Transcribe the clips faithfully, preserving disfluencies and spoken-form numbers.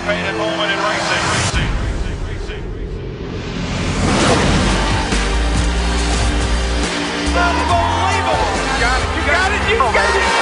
anticipated moment in racing. Unbelievable! You got it, you got it, you got it!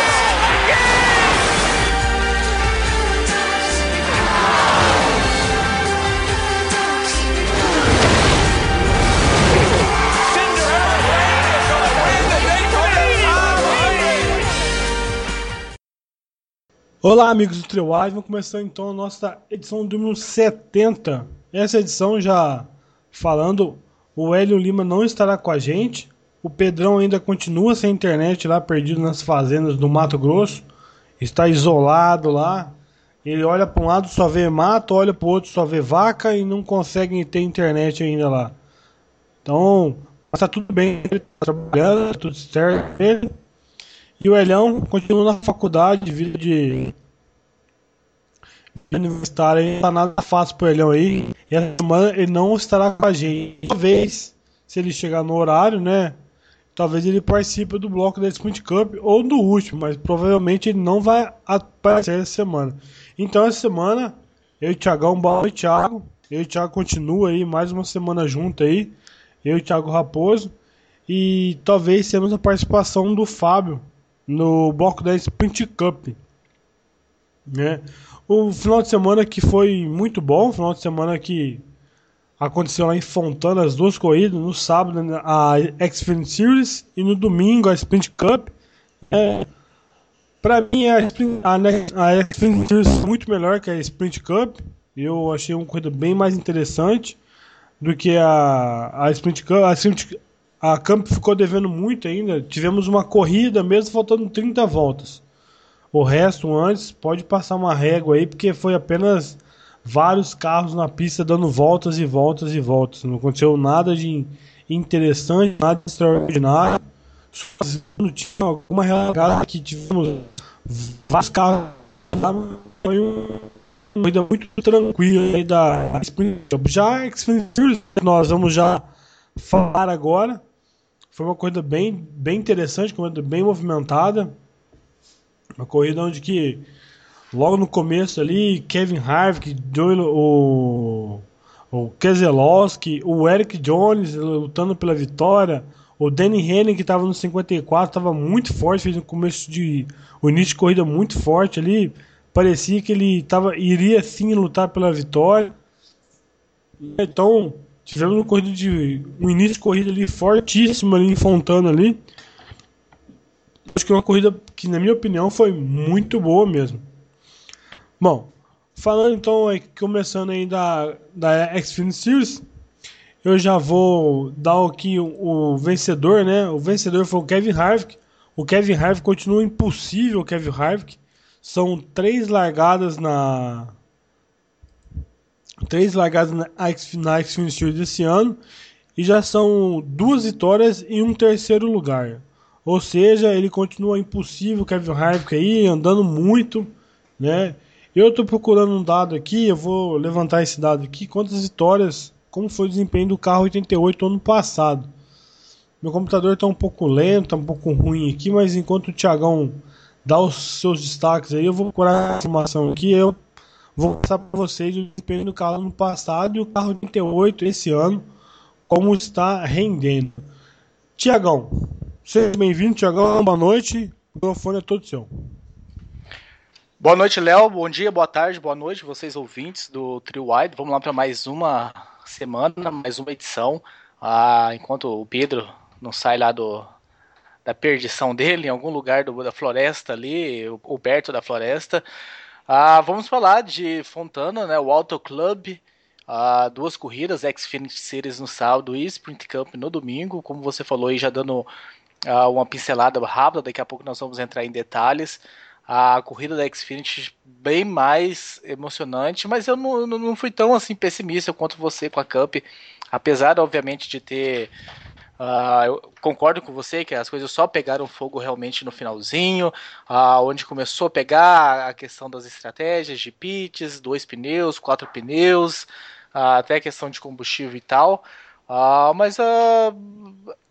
Olá, amigos do Triwide, vamos começar então a nossa edição número setenta. Essa edição já falando, o Hélio Lima não estará com a gente, o Pedrão ainda continua sem internet lá, perdido nas fazendas do Mato Grosso, está isolado lá, ele olha para um lado só vê mato, olha para o outro só vê vaca e não consegue ter internet ainda lá. Então, está tudo bem, ele está trabalhando, tá tudo certo ele. E o Elhão continua na faculdade, vida de universitário, não tá nada fácil pro Elhão aí. E essa semana ele não estará com a gente. Talvez, se ele chegar no horário, né? Talvez ele participe do bloco da Sprint Cup ou do último, mas provavelmente ele não vai aparecer essa semana. Então essa semana, eu e o Thiagão, boa noite, Thiago. Eu e o Thiago continua aí, mais uma semana junto aí. Eu e o Thiago Raposo. E talvez tenhamos a participação do Fábio no bloco da Sprint Cup, né? O final de semana que foi muito bom, final de semana que aconteceu lá em Fontana as duas corridas, no sábado a Xfinity Series e no domingo a Sprint Cup. É, para mim a, a, a Xfinity Series foi muito melhor que a Sprint Cup. Eu achei uma corrida bem mais interessante do que a, a Sprint Cup. A Sprint A Cup ficou devendo muito ainda. Tivemos uma corrida mesmo faltando trinta voltas. O resto antes pode passar uma régua aí, porque foi apenas vários carros na pista dando voltas e voltas e voltas. Não aconteceu nada de interessante, nada de extraordinário. Não tinha alguma regada que tivemos vários carros. Foi uma corrida muito tranquila aí da Sprint Cup. Já a nós vamos já falar agora. Foi uma corrida bem, bem interessante, uma corrida bem movimentada. Uma corrida onde que logo no começo ali, Kevin Harvick, o, o Keselowski, o Eric Jones lutando pela vitória, o Danny Henning que estava no cinquenta e quatro, estava muito forte, fez um começo de o início de corrida muito forte ali, parecia que ele tava, iria sim lutar pela vitória. Então tivemos uma corrida de, um início de corrida ali fortíssimo ali em Fontana ali. Acho que é uma corrida que, na minha opinião, foi muito boa mesmo. Bom, falando então, aí, começando aí da, da Xfinity Series, eu já vou dar aqui o, o vencedor, né? O vencedor foi o Kevin Harvick. O Kevin Harvick continua impossível, o Kevin Harvick. São três largadas na... Três largadas na, na Xfinity Series desse ano. E já são duas vitórias e um terceiro lugar. Ou seja, ele continua impossível, Kevin Harvick aí, andando muito, né? Eu estou procurando um dado aqui, eu vou levantar esse dado aqui, quantas vitórias, como foi o desempenho do carro oitenta e oito ano passado. Meu computador está um pouco lento, está um pouco ruim aqui, mas enquanto o Thiagão dá os seus destaques aí, eu vou procurar a informação aqui, eu vou passar para vocês o desempenho do carro ano passado e o carro oitenta e oito esse ano, como está rendendo. Thiagão, seja bem-vindo, Thiagão, boa noite, o microfone é todo seu. Boa noite, Léo, bom dia, boa tarde, boa noite, vocês ouvintes do Triwide. Vamos lá para mais uma semana, mais uma edição, ah, enquanto o Pedro não sai lá do, da perdição dele, em algum lugar do, da floresta ali, ou perto da floresta. Ah, vamos falar de Fontana, né, o Auto Club, ah, duas corridas, Xfinity Series no sábado e Sprint Cup no domingo, como você falou aí, já dando ah, uma pincelada rápida, daqui a pouco nós vamos entrar em detalhes. A corrida da Xfinity bem mais emocionante, mas eu não, não fui tão assim pessimista quanto você com a Cup, apesar obviamente de ter, uh, eu concordo com você que as coisas só pegaram fogo realmente no finalzinho, uh, onde começou a pegar a questão das estratégias de pits, dois pneus, quatro pneus, uh, até a questão de combustível e tal, uh, mas uh,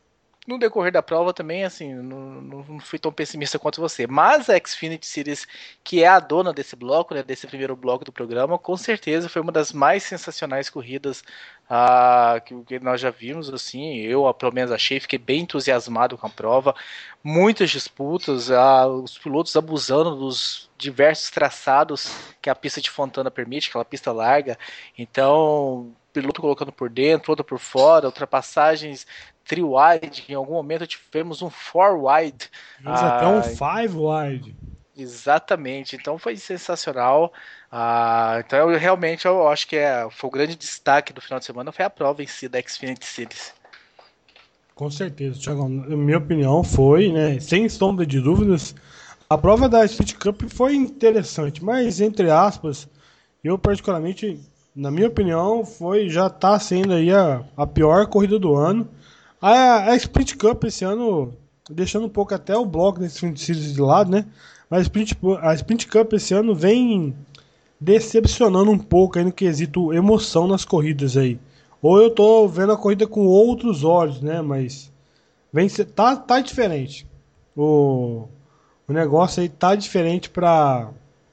no decorrer da prova também, assim, não, não fui tão pessimista quanto você. Mas a Xfinity Series, que é a dona desse bloco, né, desse primeiro bloco do programa, com certeza foi uma das mais sensacionais corridas ah, que, que nós já vimos, assim, eu pelo menos achei, fiquei bem entusiasmado com a prova, muitas disputas, ah, os pilotos abusando dos diversos traçados que a pista de Fontana permite, aquela pista larga, então, piloto colocando por dentro, outro por fora, ultrapassagens three-wide, em algum momento tivemos um four-wide. Fez até um five-wide. Exatamente, então foi sensacional. Ah, então eu realmente eu acho que é, foi o grande destaque do final de semana, foi a prova em si da Xfinity Series. Com certeza, Thiago. Na minha opinião foi, né, sem sombra de dúvidas, a prova da Speed Cup foi interessante, mas entre aspas, eu particularmente, na minha opinião, foi, já está sendo aí a, a pior corrida do ano. A, a Sprint Cup esse ano, deixando um pouco até o bloco da Sprint Series de lado, né? Mas a Sprint, a Sprint Cup esse ano vem decepcionando um pouco aí no quesito emoção nas corridas aí. Ou eu tô vendo a corrida com outros olhos, né? Mas vem, tá, tá diferente. O, o negócio aí tá diferente para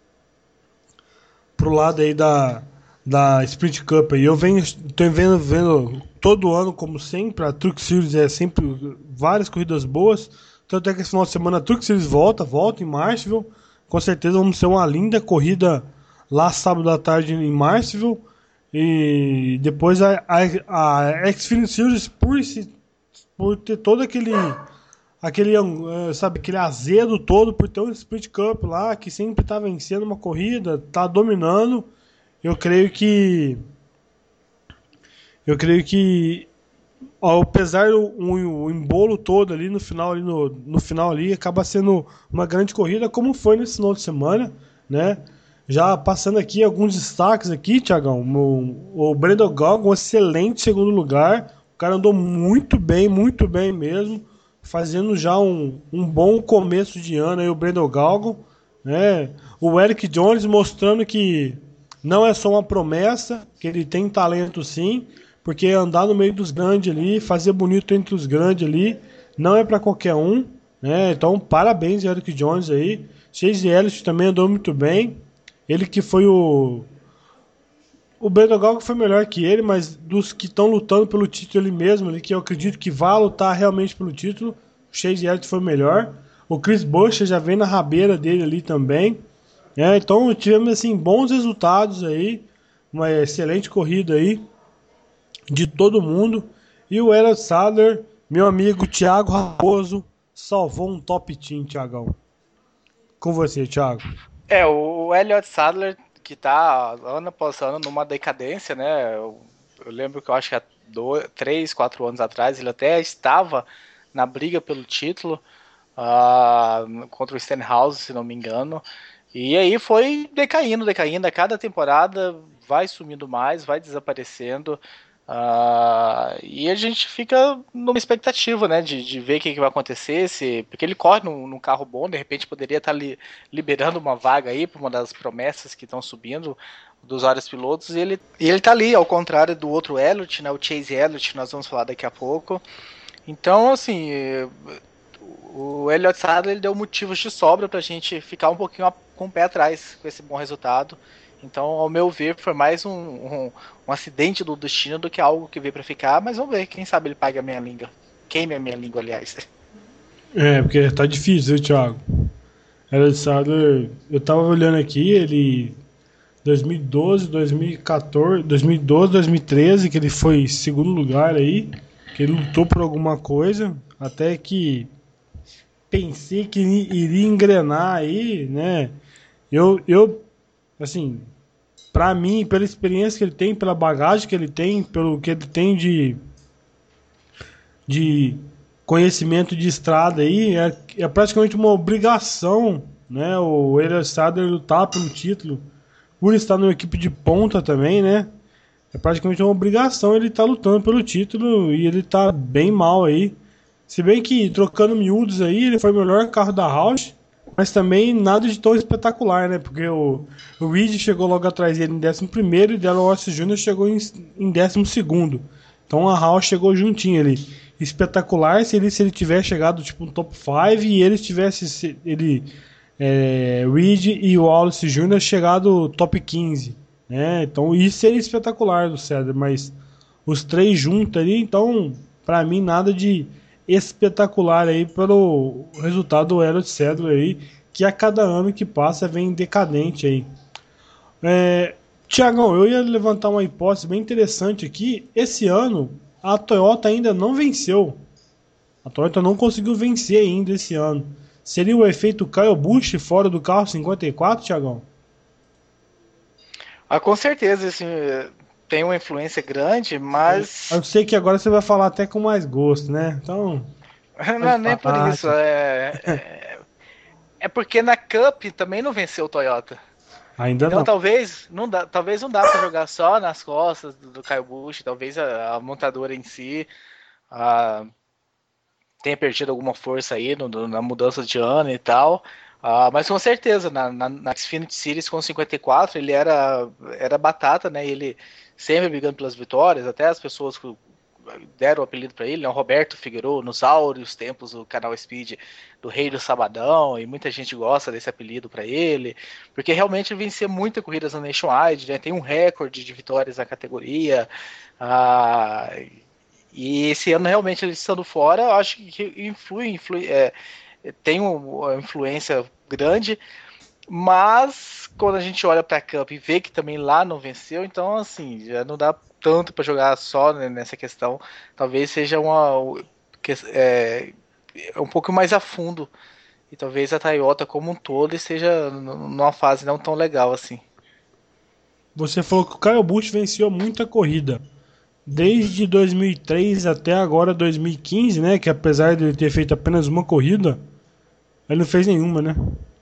pro lado aí da da Sprint Cup aí. Eu venho tô vendo, vendo todo ano, como sempre, a Truck Series é sempre várias corridas boas. Tanto é que esse final de semana a Truck Series volta, volta em Martinsville. Com certeza vamos ter uma linda corrida lá sábado à tarde em Martinsville. E depois a, a, a Xfinity Series, por, esse, por ter todo aquele, aquele, sabe, aquele azedo todo, por ter um Sprint Cup lá, que sempre tá vencendo uma corrida, tá dominando. Eu creio que eu creio que apesar do o, o embolo todo ali no final ali no, no final ali acaba sendo uma grande corrida, como foi nesse final de semana, né? Já passando aqui alguns destaques aqui, Thiagão, o, o Brandon Galgo, um excelente segundo lugar, o cara andou muito bem, muito bem mesmo, fazendo já um, um bom começo de ano aí o Brandon Galgo, né? O Eric Jones mostrando que não é só uma promessa, que ele tem talento sim, porque andar no meio dos grandes ali, fazer bonito entre os grandes ali, não é para qualquer um, né? Então, parabéns, Eric Jones aí. Chase Elliott também andou muito bem. Ele que foi o... O Brandon Galgo foi melhor que ele, mas dos que estão lutando pelo título ele mesmo, ali, que eu acredito que vai lutar realmente pelo título, o Chase Elliott foi melhor. O Chris Buescher já vem na rabeira dele ali também. É, então tivemos assim, bons resultados aí, uma excelente corrida aí de todo mundo. E o Elliott Sadler, meu amigo Thiago Raposo, salvou um top team, Thiagão. Com você, Thiago. É, o Elliott Sadler, que tá ano após ano numa decadência, né? Eu, eu lembro que eu acho que há dois, três, quatro anos atrás ele até estava na briga pelo título uh, contra o Stenhouse, se não me engano. E aí foi decaindo, decaindo. A cada temporada vai sumindo mais, vai desaparecendo. Uh, e a gente fica numa expectativa, né, de, de ver o que, que vai acontecer, se, porque ele corre num, num carro bom, de repente poderia estar li, liberando uma vaga aí para uma das promessas que estão subindo dos vários pilotos, e ele, e ele tá ali, ao contrário do outro Elliott, né, o Chase Elliott, que nós vamos falar daqui a pouco. Então, assim, o Elliott Sadler ele deu motivos de sobra pra gente ficar um pouquinho com o pé atrás com esse bom resultado. Então, ao meu ver, foi mais um, um, um acidente do destino do que algo que veio pra ficar, mas vamos ver, quem sabe ele paga a minha língua. Queime a minha língua, aliás. É, porque tá difícil, viu, Thiago? Elliott Sadler, eu tava olhando aqui, ele dois mil e doze, dois mil e quatorze, dois mil e doze, dois mil e treze, que ele foi segundo lugar aí, que ele lutou por alguma coisa, até que pensei que iria engrenar aí, né? Eu, eu assim, pra mim, pela experiência que ele tem, pela bagagem que ele tem, pelo que ele tem de, de conhecimento de estrada aí, é, é praticamente uma obrigação, né? O Elliott Sadler lutar pelo título, por estar numa equipe de ponta também, né? É praticamente uma obrigação ele estar lutando pelo título e ele tá bem mal aí. Se bem que, trocando miúdos aí, ele foi o melhor carro da Roush, mas também nada de tão espetacular, né? Porque o, o Reed chegou logo atrás dele em décimo primeiro e o Dale Júnior chegou em, em décimo segundo. Então a Roush chegou juntinho ali. espetacular se ele, se ele tivesse chegado tipo no top cinco e ele tivesse ele é, Reed e o Wallace Júnior chegado top quinze, né? Então isso seria espetacular do Cedric, mas os três juntos ali, então pra mim nada de espetacular aí pelo resultado do Elliott Sadler aí, que a cada ano que passa vem decadente aí. É, Tiagão, eu ia levantar uma hipótese bem interessante aqui. Esse ano a Toyota ainda não venceu. A Toyota não conseguiu vencer ainda esse ano. Seria o efeito Kyle Busch fora do carro cinquenta e quatro, Tiagão? Ah, com certeza, assim, tem uma influência grande, mas... Eu sei que agora você vai falar até com mais gosto, né? Então... Não é nem por isso, é... é... é porque na Cup também não venceu o Toyota. Ainda então não. talvez não dá, talvez não dá para jogar só nas costas do, do Kyle Busch, talvez a, a montadora em si a, tenha perdido alguma força aí no, no, na mudança de ano e tal, a, mas com certeza na, na, na Xfinity Series com cinquenta e quatro ele era, era batata, né? Ele sempre brigando pelas vitórias, até as pessoas que deram o apelido para ele, né? O Roberto Figueiredo, nos áureos tempos do canal Speed, do Rei do Sabadão, e muita gente gosta desse apelido para ele, porque realmente ele vencia muitas corridas na Nationwide, né? Tem um recorde de vitórias na categoria, ah, e esse ano realmente ele estando fora, eu acho que influi, influi é, tem uma influência grande, mas quando a gente olha para a Cup e vê que também lá não venceu, então assim, já não dá tanto para jogar só, né, nessa questão. Talvez seja uma é, um pouco mais a fundo, e talvez a Toyota como um todo esteja numa fase não tão legal assim. Você falou que o Kyle Busch venceu muita corrida desde dois mil e três até agora dois mil e quinze, né, que apesar de ele ter feito apenas uma corrida, ele não fez nenhuma, né?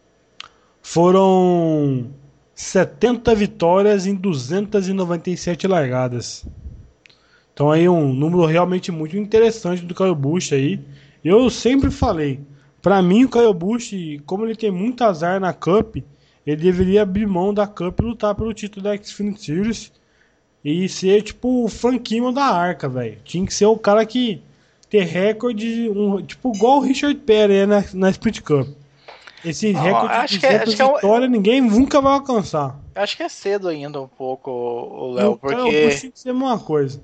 Foram setenta vitórias em duzentas e noventa e sete largadas. Então aí um número realmente muito interessante do Kyle Busch aí. Eu sempre falei, pra mim o Kyle Busch, como ele tem muito azar na Cup, ele deveria abrir mão da Cup e lutar pelo título da Xfinity Series e ser tipo o Franquinho da Arca, velho. Tinha que ser o cara que ter recorde, um, tipo igual o Richard Petty na, na Sprint Cup. Esse Não, recorde acho de que é, acho que é vitória ninguém nunca vai alcançar. Acho que é cedo ainda um pouco, o Léo, porque... Eu consigo ser uma coisa.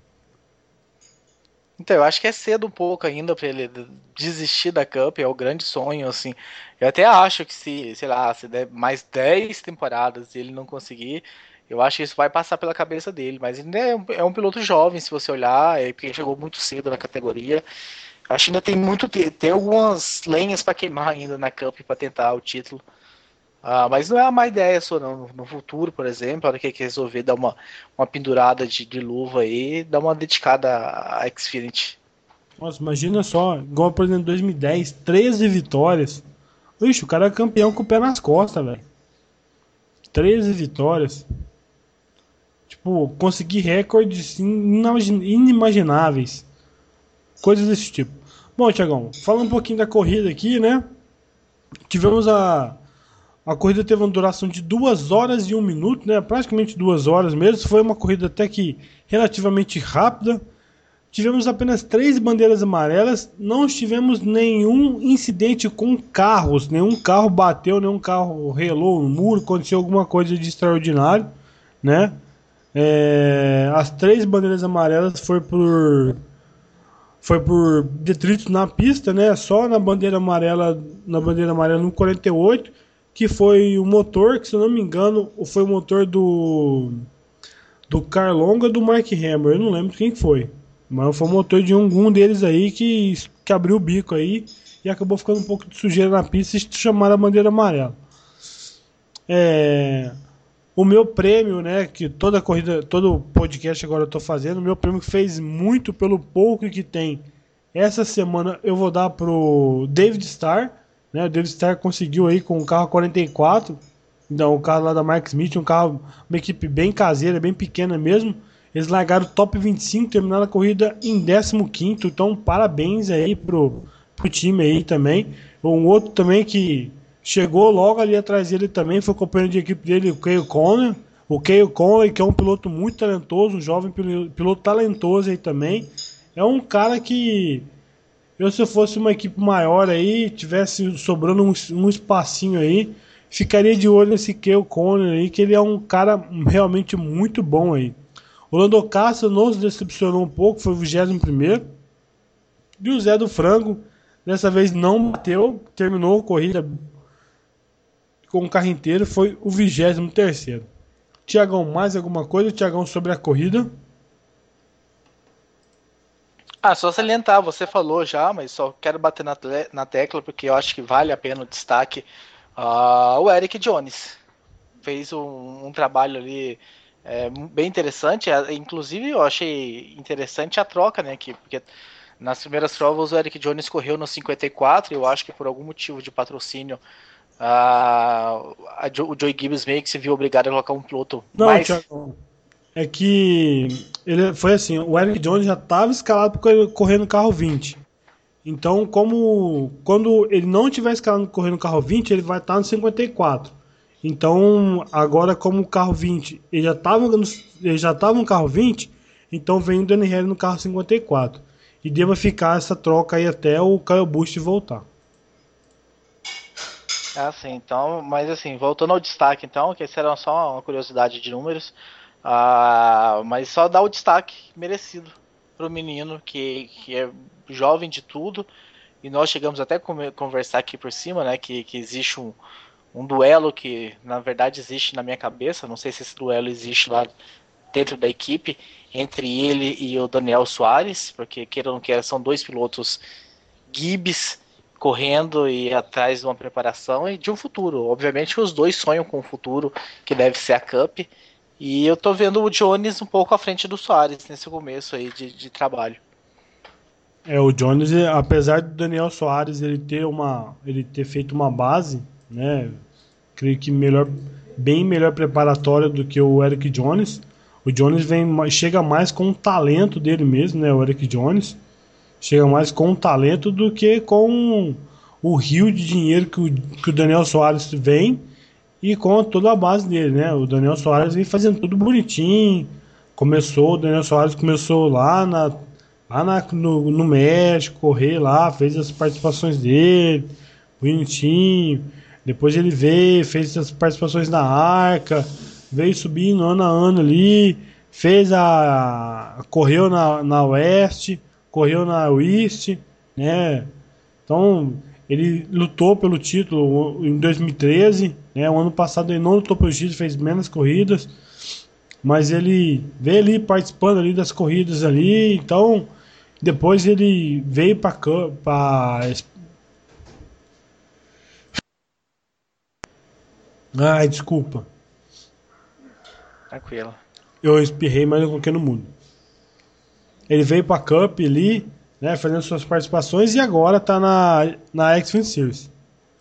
Então, eu acho que é cedo um pouco ainda para ele desistir da Cup, é o grande sonho, assim. Eu até acho que se, sei lá, se der mais dez temporadas e ele não conseguir, eu acho que isso vai passar pela cabeça dele, mas ainda é um, é um piloto jovem, se você olhar, é porque chegou muito cedo na categoria. Acho que ainda tem muito, tem algumas lenhas para queimar ainda na Cup para tentar o título. Ah, mas não é uma má ideia só não. No futuro, por exemplo, a hora que resolver dar uma, uma pendurada de, de luva aí, dar uma dedicada à Xfinity. Nossa, imagina só, igual por exemplo em dois mil e dez, treze vitórias. Ixi, o cara é campeão com o pé nas costas, velho. treze vitórias. Tipo, conseguir recordes inimagináveis. Coisas desse tipo. Bom, Tiagão, falando um pouquinho da corrida aqui, né? Tivemos a... A corrida teve uma duração de duas horas e um minuto, né? Praticamente duas horas mesmo. Foi uma corrida até que relativamente rápida. Tivemos apenas três bandeiras amarelas. Não tivemos nenhum incidente com carros. Nenhum carro bateu, nenhum carro relou no muro. Aconteceu alguma coisa de extraordinário, né? É, as três bandeiras amarelas foi por foi por detritos na pista, né? Só na bandeira amarela, na bandeira amarela no quarenta e oito, que foi o motor, que se eu não me engano, foi o motor do do Carlonga do Mark Hammer, eu não lembro quem foi, mas foi o motor de um, um deles aí que, que abriu o bico aí e acabou ficando um pouco de sujeira na pista e chamaram a bandeira amarela. É, o meu prêmio, né, que toda corrida, todo podcast agora eu tô fazendo, o meu prêmio que fez muito pelo pouco que tem essa semana, eu vou dar pro David Starr. Né, o David Starr conseguiu aí com o carro quarenta e quatro, então, o carro lá da Mark Smith, um carro, uma equipe bem caseira, bem pequena mesmo. Eles largaram top vinte e cinco, terminaram a corrida em décimo quinto, então parabéns aí pro, pro time aí também. Um outro também que chegou logo ali atrás dele também, foi o companheiro de equipe dele, o Cale Conley. O Cale Conley, que é um piloto muito talentoso, um jovem piloto talentoso aí também. É um cara que eu, se eu fosse uma equipe maior aí, tivesse sobrando um, um espacinho aí, ficaria de olho nesse Kale Conner aí, que ele é um cara realmente muito bom aí. O Lando Castro nos decepcionou um pouco, foi o vigésimo primeiro. E o Zé do Frango, dessa vez não bateu, terminou a corrida com o carro inteiro, foi o vigésimo terceiro. Tiagão, mais alguma coisa, Tiagão, sobre a corrida? Ah, só salientar, você falou já, mas só quero bater na, na tecla porque eu acho que vale a pena o destaque. Uh, o Eric Jones fez um, um trabalho ali é, bem interessante, inclusive eu achei interessante a troca, né, que, porque nas primeiras provas o Eric Jones correu no cinquenta e quatro, e eu acho que por algum motivo de patrocínio uh, a, o Joey Gibbs meio que se viu obrigado a colocar um piloto Não, mais... Tiagão, é que ele foi assim, o Eric Jones já estava escalado para correr no carro vinte. Então, como quando ele não estiver escalado para correr no carro vinte, ele vai estar no cinquenta e quatro. Então, agora como o carro vinte, ele já estava no, ele já estava no carro vinte, então vem o Danny Henry no carro cinquenta e quatro. E deva ficar essa troca aí até o Kyle Busch voltar. Ah, sim, então, mas assim, voltando ao destaque então, que essa era só uma curiosidade de números. Ah, mas só dá o destaque merecido para o menino que, que é jovem de tudo, e nós chegamos até a conversar aqui por cima, né, que, que existe um, um duelo que na verdade existe na minha cabeça, não sei se esse duelo existe lá dentro da equipe, entre ele e o Daniel Soares, porque queira ou não queira, são dois pilotos Gibbs correndo e atrás de uma preparação e de um futuro. Obviamente os dois sonham com um futuro que deve ser a Cup. E eu tô vendo o Jones um pouco à frente do Soares nesse começo aí de, de trabalho. É, o Jones, apesar do Daniel Soares ele ter uma, ele ter feito uma base, né, creio que melhor, bem melhor preparatória do que o Eric Jones. O Jones vem, chega mais com o talento dele mesmo, né, o Eric Jones chega mais com o talento do que com o rio de dinheiro que o, que o Daniel Soares vem. E com toda a base dele, né? O Daniel Soares vem fazendo tudo bonitinho. Começou, o Daniel Soares começou lá, na, lá na, no, no México, correr lá, fez as participações dele, bonitinho. Depois ele veio, fez as participações na Arca, veio subindo ano a ano ali, fez a. Correu na, na Oeste, correu na West, né? Então. Ele lutou pelo título em dois mil e treze, né? O ano passado ele não lutou pelo título, fez menos corridas, mas ele veio ali participando ali das corridas ali, então depois ele veio para para Ai, desculpa. Tranquilo. Eu espirrei, mas eu coloquei no mundo. Ele veio para a Cup ali, né, fazendo suas participações e agora está na na Xfinity Series.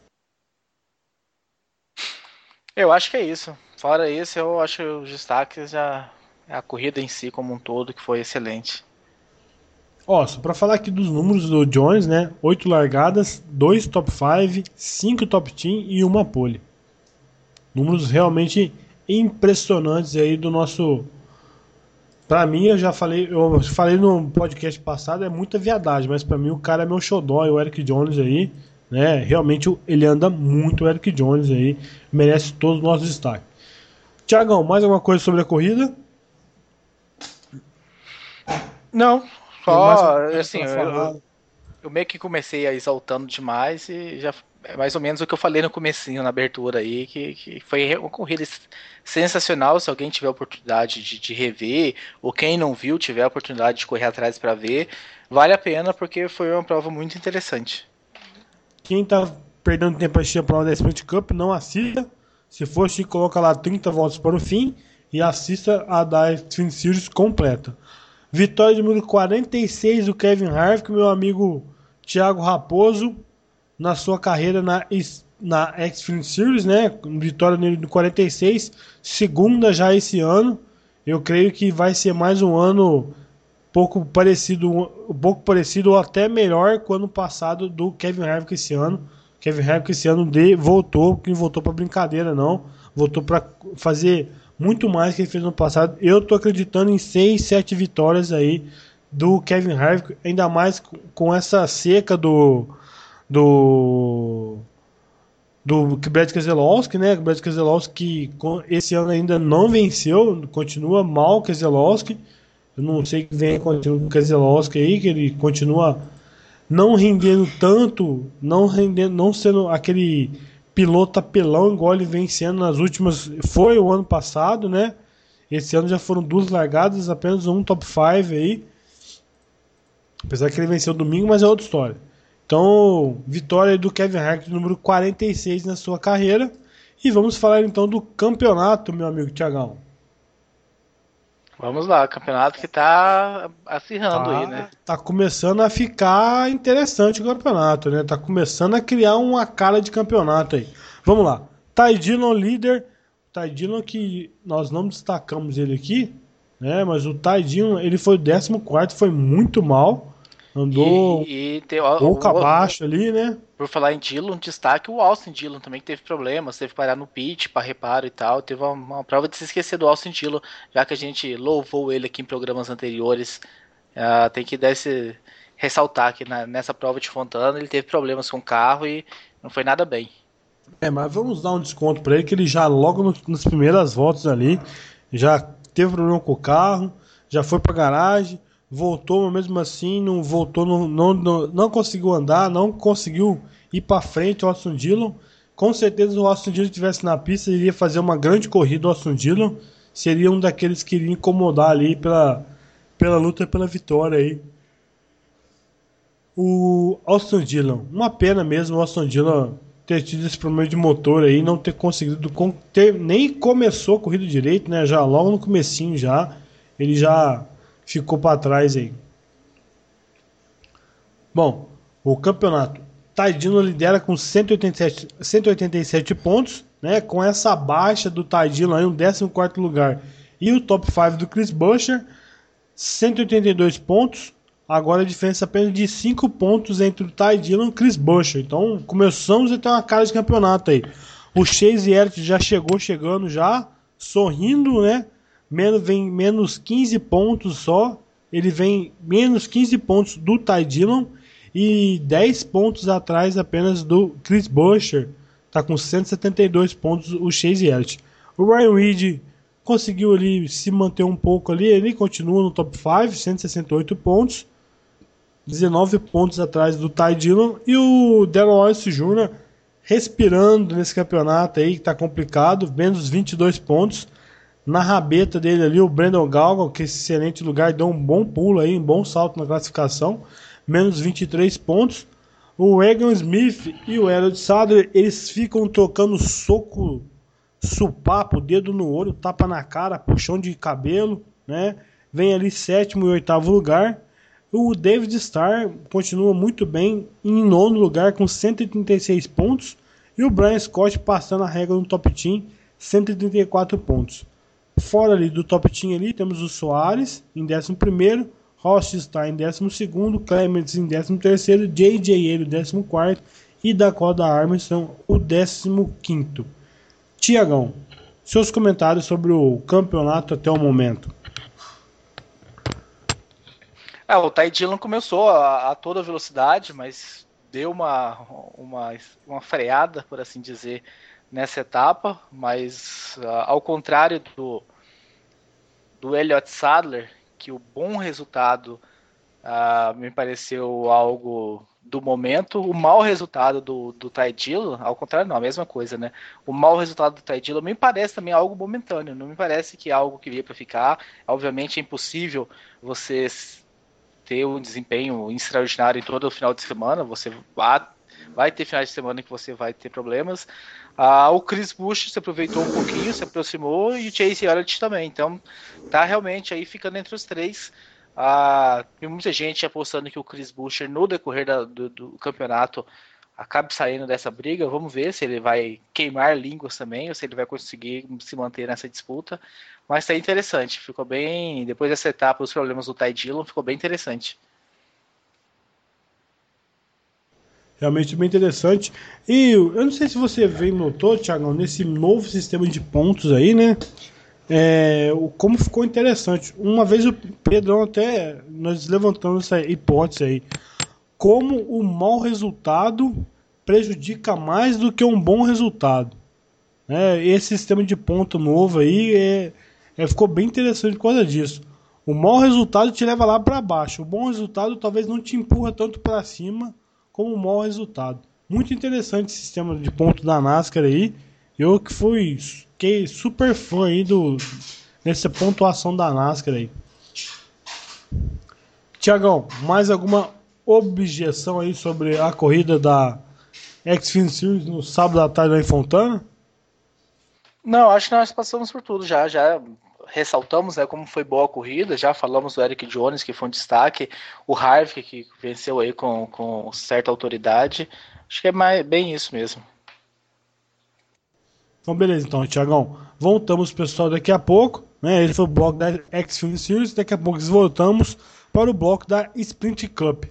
Eu acho que é isso. Fora isso, eu acho que os destaques já é a corrida em si como um todo, que foi excelente. Ó, só pra falar aqui dos números do Jones, né? Oito largadas, dois top cinco, cinco top dez e uma pole. Números realmente impressionantes aí do nosso... Pra mim, eu já falei, eu falei no podcast passado, é muita viadagem, mas pra mim o cara é meu xodó, o Eric Jones aí, né? Realmente ele anda muito, o Eric Jones aí, merece todo o nosso destaque. Tiagão, mais alguma coisa sobre a corrida? Não, só assim, eu, falar. eu, eu meio que comecei a exaltando demais e já é mais ou menos o que eu falei no comecinho, na abertura aí, que, que foi uma corrida sensacional. Se alguém tiver a oportunidade de, de rever, ou quem não viu tiver a oportunidade de correr atrás para ver, vale a pena porque foi uma prova muito interessante. Quem tá perdendo tempo para assistir a prova da Sprint Cup, não assista. Se for assistir, coloca lá trinta voltas para o fim e assista a da Xfinity Series completa. Vitória de número quarenta e seis do Kevin Harvick, meu amigo Thiago Raposo, na sua carreira na, na Xfinity Series, né? Vitória no quarenta e seis, segunda já esse ano. Eu creio que vai ser mais um ano pouco parecido, um pouco parecido ou até melhor com o ano passado do Kevin Harvick esse ano. Kevin Harvick esse ano de, voltou, que não voltou para brincadeira não, voltou para fazer muito mais que ele fez no passado. Eu tô acreditando em seis, sete vitórias aí do Kevin Harvick, ainda mais com essa seca do do do Brad Keselowski, né? O Brad Keselowski esse ano ainda não venceu, continua mal o Keselowski. Eu não sei o que vem continuando com o Keselowski aí, que ele continua não rendendo tanto, não rendendo, não sendo aquele piloto apelão igual ele vem sendo nas últimas, foi o ano passado, né? Esse ano já foram duas largadas, apenas um top cinco aí. Apesar que ele venceu domingo, mas é outra história. Então, vitória do Kevin Harvick, número quarenta e seis na sua carreira. E vamos falar então do campeonato, meu amigo Thiagão. Vamos lá, campeonato que tá acirrando tá, aí, né? Tá começando a ficar interessante o campeonato, né? Tá começando a criar uma cara de campeonato aí. Vamos lá. Ty Dillon líder. Ty Dillon que nós não destacamos ele aqui, né? Mas o Ty Dillon, ele foi o décimo quarto, foi muito mal. Andou e, e tem, ó, boca ó, abaixo ali, né? Por falar em Dillon, destaque o Austin Dillon também, que teve problemas, teve que parar no pit para reparo e tal. Teve uma, uma prova de se esquecer do Austin Dillon, já que a gente louvou ele aqui em programas anteriores. Uh, tem que dar esse, ressaltar que na, nessa prova de Fontana ele teve problemas com o carro e não foi nada bem. É, mas vamos dar um desconto para ele, que ele já logo no, nas primeiras voltas ali, já teve problema com o carro, já foi para garagem, voltou, mas mesmo assim não voltou, não, não, não, não conseguiu andar, não conseguiu ir para frente o Austin Dillon. Com certeza, se o Austin Dillon estivesse na pista, ele iria fazer uma grande corrida. O Austin Dillon seria um daqueles que iria incomodar ali pela, pela luta pela vitória aí. O Austin Dillon, uma pena mesmo o Austin Dillon ter tido esse problema de motor aí, não ter conseguido ter, nem começou a corrida direito, né? Já logo no comecinho já ele já ficou para trás aí. Bom, o campeonato, Ty Dillon lidera com cento e oitenta e sete, cento e oitenta e sete pontos, né? Com essa baixa do Ty Dillon aí, no décimo quarto lugar, e o top cinco do Chris Buescher, cento e oitenta e dois pontos. Agora a diferença é apenas de cinco pontos entre o Ty Dillon e o Chris Buescher. Então começamos a ter uma cara de campeonato aí. O Chase Elliott já chegou chegando já, sorrindo, né? Menos, vem menos quinze pontos só. Ele vem menos quinze pontos do Ty Dillon e dez pontos atrás apenas do Chris Buescher. Tá com cento e setenta e dois pontos o Chase Elliott. O Ryan Reed conseguiu ali se manter um pouco ali, ele continua no top cinco, cento e sessenta e oito pontos. dezenove pontos atrás do Ty Dillon, e o Darrell Lawrence Júnior respirando nesse campeonato aí que tá complicado, menos vinte e dois pontos. Na rabeta dele ali o Brandon Galgo, que esse excelente lugar, deu um bom pulo aí, um bom salto na classificação, menos vinte e três pontos. O Egan Smith e o Elliott Sadler, eles ficam tocando soco, supapo, dedo no olho, tapa na cara, puxão de cabelo, né? Vem ali sétimo e oitavo lugar. O David Starr continua muito bem em nono lugar com cento e trinta e seis pontos. E o Brian Scott passando a regra no top team, cento e trinta e quatro pontos. Fora ali do top team ali, temos o Soares em décimo primeiro, Ross está em décimo segundo, Clements em décimo terceiro, J J ele décimo quarto e Dakota Armstrong o décimo quinto. Tiagão, seus comentários sobre o campeonato até o momento. É, o Ty Dillon começou a, a toda velocidade, mas deu uma, uma, uma freada, por assim dizer, nessa etapa. Mas uh, ao contrário do, do Elliott Sadler, que o bom resultado uh, me pareceu algo do momento, o mau resultado do, do Ty Dillon, ao contrário não, a mesma coisa, né? O mau resultado do Ty Dillon me parece também algo momentâneo, não me parece que é algo que veio para ficar. Obviamente é impossível você ter um desempenho extraordinário em todo o final de semana, você vai, vai ter finais de semana que você vai ter problemas. Ah, o Chris Buescher se aproveitou um pouquinho, se aproximou, e o Chase Elliott também, então tá realmente aí ficando entre os três. Ah, tem muita gente apostando que o Chris Buescher no decorrer da, do, do campeonato acabe saindo dessa briga. Vamos ver se ele vai queimar línguas também, ou se ele vai conseguir se manter nessa disputa. Mas tá interessante, ficou bem. Depois dessa etapa, os problemas do Ty Dillon, ficou bem interessante. Realmente bem interessante. E eu não sei se você vem notou, Thiago, nesse novo sistema de pontos aí, né? é, o- como ficou interessante. Uma vez o Pedrão até, nós levantamos essa hipótese aí, como o mau resultado prejudica mais do que um bom resultado. É, esse sistema de ponto novo aí é, é, ficou bem interessante por causa disso. O mau resultado te leva lá para baixo. O bom resultado talvez não te empurra tanto para cima como o mau resultado. Muito interessante esse sistema de ponto da NASCAR aí. Eu que fui fiquei super fã aí do, dessa pontuação da NASCAR aí. Tiagão, mais alguma objeção aí sobre a corrida da Xfinity Series no sábado à tarde lá em Fontana? Não, acho que nós passamos por tudo já, já ressaltamos, né, como foi boa a corrida, já falamos do Eric Jones, que foi um destaque, o Harvick, que venceu aí com, com certa autoridade. Acho que é mais, bem isso mesmo. Então beleza, então, Tiagão, voltamos pessoal daqui a pouco, né? Esse foi o bloco da Xfinity Series, daqui a pouco nós voltamos para o bloco da Sprint Cup.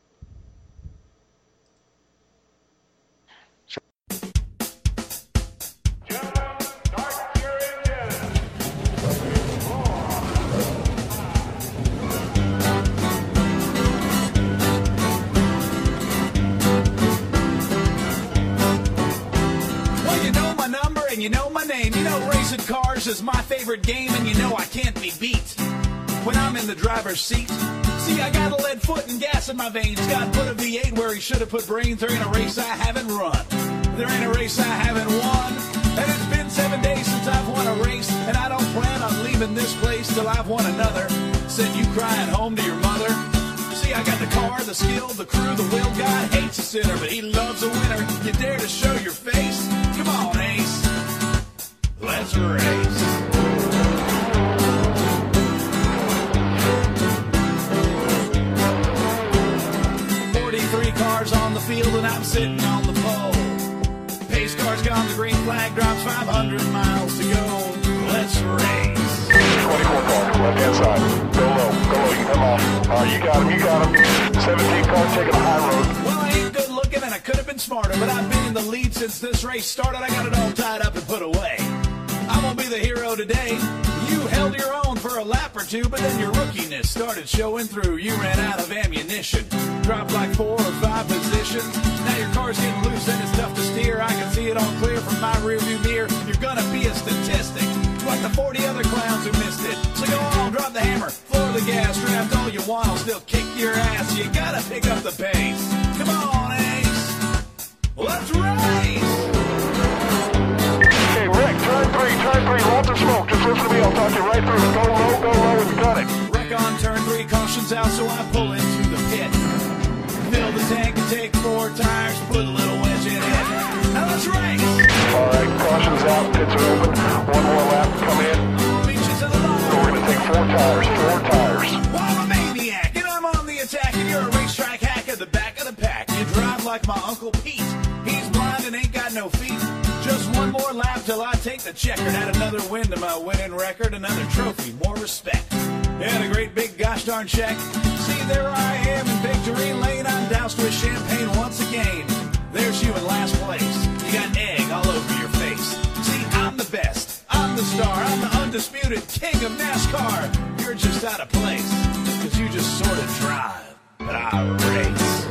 And you know my name, you know racing cars is my favorite game, and you know I can't be beat when I'm in the driver's seat. See, I got a lead foot and gas in my veins. God put a V eight where he should have put brains. There ain't a race I haven't run. There ain't a race I haven't won. And it's been seven days since I've won a race, and I don't plan on leaving this place till I've won another. Send you crying home to your mother. See, I got the car, the skill, the crew, the will. God hates a sinner, but he loves a winner. You dare to show your face? Come on, Ace. Let's race. forty-three cars on the field and I'm sitting on the pole. Pace car's gone, the green flag drops, five hundred miles to go. Let's race. twenty-four cars, left hand side. Go low, go low, you come on. All right, you got him, you got him. seventeen cars taking a high road. Well, I ain't good looking and I could have been smarter, but I've been in the lead since this race started. I got it all tied up and put away. I'm gonna be the hero today. You held your own for a lap or two, but then your rookiness started showing through. You ran out of ammunition, dropped like four or five positions. Now your car's getting loose and it's tough to steer. I can see it all clear from my rearview mirror. You're gonna be a statistic, like the forty other clowns who missed it. So go on, drop the hammer, floor the gas, draft all you want, I'll still kick your ass. You gotta pick up the pace. Come on, Ace, let's race. Okay, Rick, turn three, turn three, lots of smoke. Just listen to me, I'll talk you right through it. Go low, go low, and you got it. Wreck on turn three, caution's out, so I pull into the pit. Fill the tank and take four tires, put a little wedge in it. Now let's race. All right, caution's out, pits are open. One more lap, come in. Beaches of the So line. we're gonna take four tires, four tires. Well, I'm a maniac, and I'm on the attack, and you're a racetrack hack at the back of the pack. You drive like my Uncle Pete. He's blind and ain't got no feet. Just one more lap till I take the checker. Add another win to my winning record, another trophy, more respect, and a great big gosh darn check. See, there I am in victory lane. I'm doused with champagne once again. There's you in last place. You got egg all over your face. See, I'm the best. I'm the star. I'm the undisputed king of NASCAR. You're just out of place, cause you just sort of drive, but I race.